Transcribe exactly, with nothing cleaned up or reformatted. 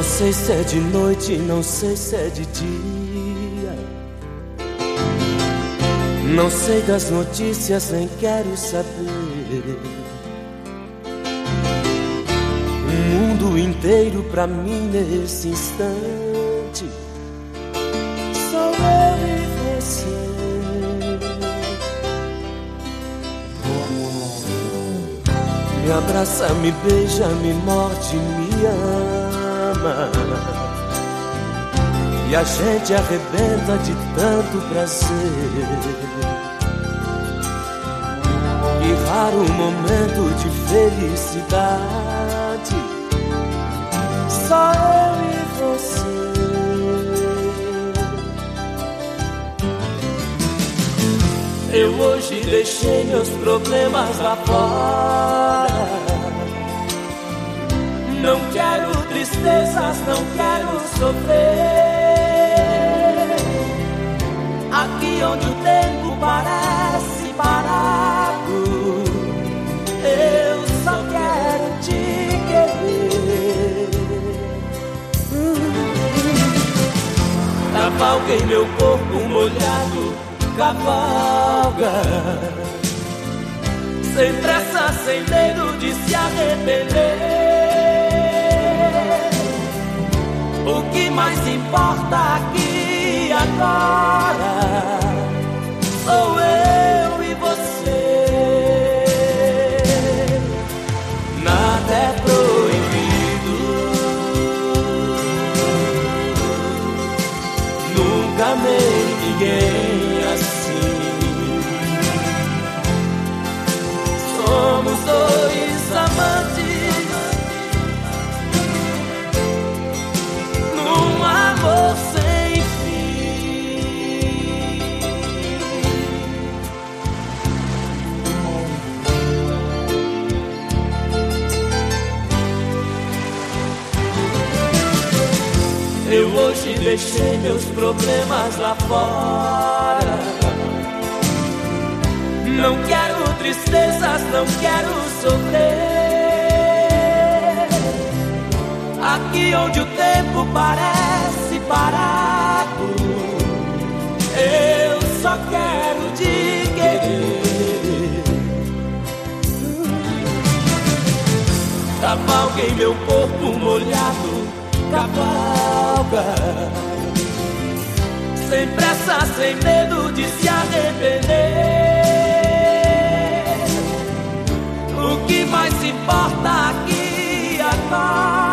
Não sei se é de noite, não sei se é de dia. Não sei das notícias, nem quero saber. O mundo inteiro pra mim nesse instante sou eu e você. Me abraça, me beija, me morde, me ama. E a gente arrebenta de tanto prazer. Que raro momento de felicidade, só eu e você. Eu hoje deixei meus problemas lá fora. Não quero tristezas, não quero sofrer. Aqui onde o tempo parece parado, eu só quero te querer. Cavalguei meu corpo molhado, cavalga, sem pressa, sem medo de se arrepender. O que mais importa aqui agora sou eu e você. Nada é proibido, nunca amei ninguém assim. Somos dois amantes num amor sem fim. Eu hoje deixei meus problemas lá fora. Não quero tristezas, não quero sofrer. Aqui onde o tempo parece parado, eu só quero te querer. Cavalguei meu corpo molhado, cavalga, sem pressa, sem medo de se arrepender. O que mais importa aqui agora